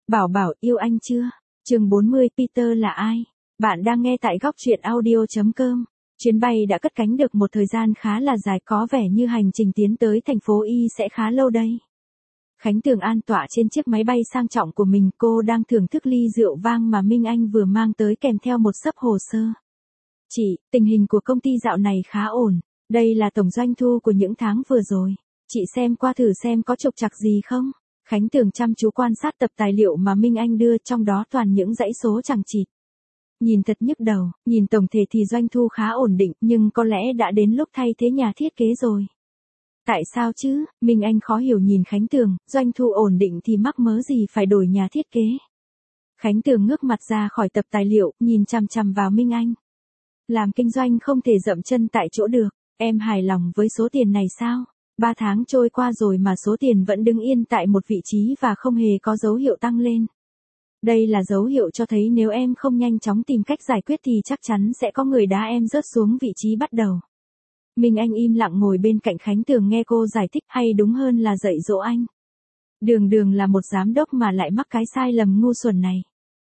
Bảo Bảo yêu anh chưa? Chương 40 Peter là ai? Bạn đang nghe tại góc truyện audio.com. Chuyến bay đã cất cánh được một thời gian khá là dài, có vẻ như hành trình tiến tới thành phố Y sẽ khá lâu đây. Khánh Tường an tọa trên chiếc máy bay sang trọng của mình, cô đang thưởng thức ly rượu vang mà Minh Anh vừa mang tới kèm theo một xấp hồ sơ. Chị, tình hình của công ty dạo này khá ổn, đây là tổng doanh thu của những tháng vừa rồi. Chị xem qua thử xem có trục trặc gì không? Khánh Tường chăm chú quan sát tập tài liệu mà Minh Anh đưa, trong đó toàn những dãy số chằng chịt. Nhìn thật nhức đầu, nhìn tổng thể thì doanh thu khá ổn định, nhưng có lẽ đã đến lúc thay thế nhà thiết kế rồi. Tại sao chứ? Minh Anh khó hiểu nhìn Khánh Tường, doanh thu ổn định thì mắc mớ gì phải đổi nhà thiết kế. Khánh Tường ngước mặt ra khỏi tập tài liệu, nhìn chằm chằm vào Minh Anh. Làm kinh doanh không thể dậm chân tại chỗ được, em hài lòng với số tiền này sao? 3 tháng trôi qua rồi mà số tiền vẫn đứng yên tại một vị trí và không hề có dấu hiệu tăng lên. Đây là dấu hiệu cho thấy nếu em không nhanh chóng tìm cách giải quyết thì chắc chắn sẽ có người đá em rớt xuống vị trí bắt đầu. Minh Anh im lặng ngồi bên cạnh Khánh Tường nghe cô giải thích, hay đúng hơn là dạy dỗ anh. Đường là một giám đốc mà lại mắc cái sai lầm ngu xuẩn này.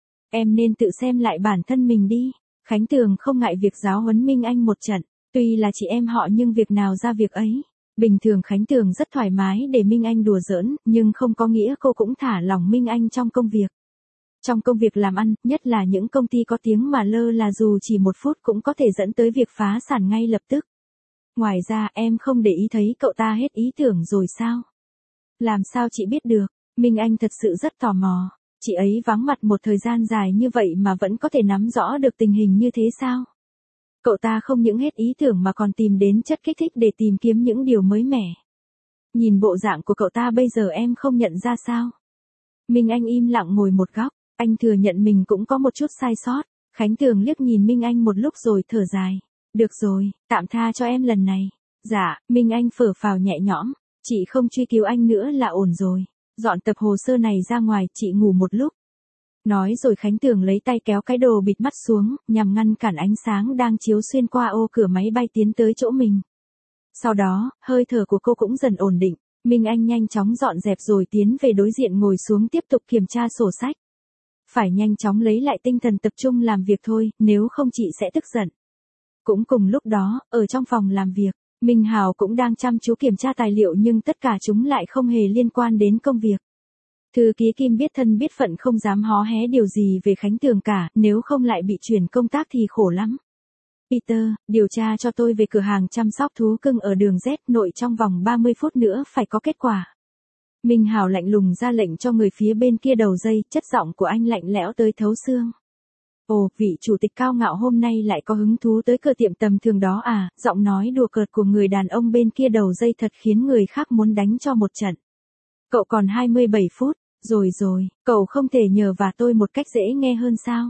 Em nên tự xem lại bản thân mình đi. Khánh Tường không ngại việc giáo huấn Minh Anh một trận, tuy là chị em họ nhưng việc nào ra việc ấy. Bình thường Khánh Tường rất thoải mái để Minh Anh đùa giỡn, nhưng không có nghĩa cô cũng thả lỏng Minh Anh trong công việc. Trong công việc làm ăn, nhất là những công ty có tiếng mà lơ là dù chỉ 1 phút cũng có thể dẫn tới việc phá sản ngay lập tức. Ngoài ra em không để ý thấy cậu ta hết ý tưởng rồi sao? Làm sao chị biết được? Minh Anh thật sự rất tò mò. Chị ấy vắng mặt một thời gian dài như vậy mà vẫn có thể nắm rõ được tình hình như thế sao? Cậu ta không những hết ý tưởng mà còn tìm đến chất kích thích để tìm kiếm những điều mới mẻ. Nhìn bộ dạng của cậu ta bây giờ em không nhận ra sao? Minh Anh im lặng ngồi một góc, anh thừa nhận mình cũng có một chút sai sót. Khánh Tường liếc nhìn Minh Anh một lúc rồi thở dài. Được rồi, tạm tha cho em lần này. Dạ, Minh Anh phở phào nhẹ nhõm, chị không truy cứu anh nữa là ổn rồi. Dọn tập hồ sơ này ra ngoài, chị ngủ một lúc. Nói rồi Khánh Tường lấy tay kéo cái đồ bịt mắt xuống, nhằm ngăn cản ánh sáng đang chiếu xuyên qua ô cửa máy bay tiến tới chỗ mình. Sau đó, hơi thở của cô cũng dần ổn định, Minh Anh nhanh chóng dọn dẹp rồi tiến về đối diện ngồi xuống tiếp tục kiểm tra sổ sách. Phải nhanh chóng lấy lại tinh thần tập trung làm việc thôi, nếu không chị sẽ tức giận. Cũng cùng lúc đó, ở trong phòng làm việc, Minh Hào cũng đang chăm chú kiểm tra tài liệu nhưng tất cả chúng lại không hề liên quan đến công việc. Thư ký Kim biết thân biết phận không dám hó hé điều gì về Khánh Tường cả, nếu không lại bị chuyển công tác thì khổ lắm. Peter, điều tra cho tôi về cửa hàng chăm sóc thú cưng ở đường Z nội trong vòng 30 phút nữa phải có kết quả. Minh Hào lạnh lùng ra lệnh cho người phía bên kia đầu dây, chất giọng của anh lạnh lẽo tới thấu xương. Ồ, vị chủ tịch cao ngạo hôm nay lại có hứng thú tới cửa tiệm tầm thường đó à? Giọng nói đùa cợt của người đàn ông bên kia đầu dây thật khiến người khác muốn đánh cho một trận. Cậu còn 27 phút, rồi, cậu không thể nhờ vả tôi một cách dễ nghe hơn sao?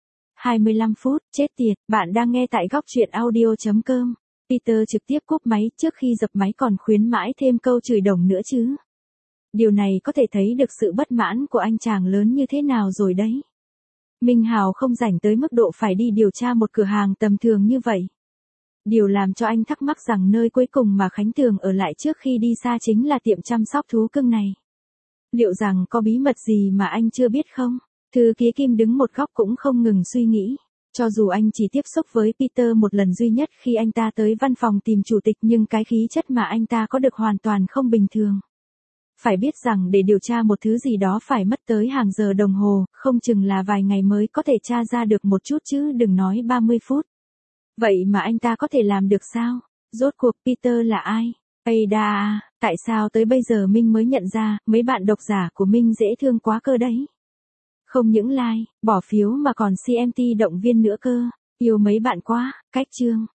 25 phút, chết tiệt, bạn đang nghe tại góc truyện audio.com. Peter trực tiếp cúp máy, trước khi dập máy còn khuyến mãi thêm câu chửi đồng nữa chứ. Điều này có thể thấy được sự bất mãn của anh chàng lớn như thế nào rồi đấy. Minh Hào không rảnh tới mức độ phải đi điều tra một cửa hàng tầm thường như vậy. Điều làm cho anh thắc mắc rằng nơi cuối cùng mà Khánh Tường ở lại trước khi đi xa chính là tiệm chăm sóc thú cưng này. Liệu rằng có bí mật gì mà anh chưa biết không? Thư ký Kim đứng một góc cũng không ngừng suy nghĩ. Cho dù anh chỉ tiếp xúc với Peter một lần duy nhất khi anh ta tới văn phòng tìm chủ tịch nhưng cái khí chất mà anh ta có được hoàn toàn không bình thường. Phải biết rằng để điều tra một thứ gì đó phải mất tới hàng giờ đồng hồ, không chừng là vài ngày mới có thể tra ra được một chút chứ đừng nói 30 phút. Vậy mà anh ta có thể làm được sao? Rốt cuộc Peter là ai? Ada, tại sao tới bây giờ Minh mới nhận ra, mấy bạn độc giả của Minh dễ thương quá cơ đấy. Không những like, bỏ phiếu mà còn CMT động viên nữa cơ. Yêu mấy bạn quá, cách chương.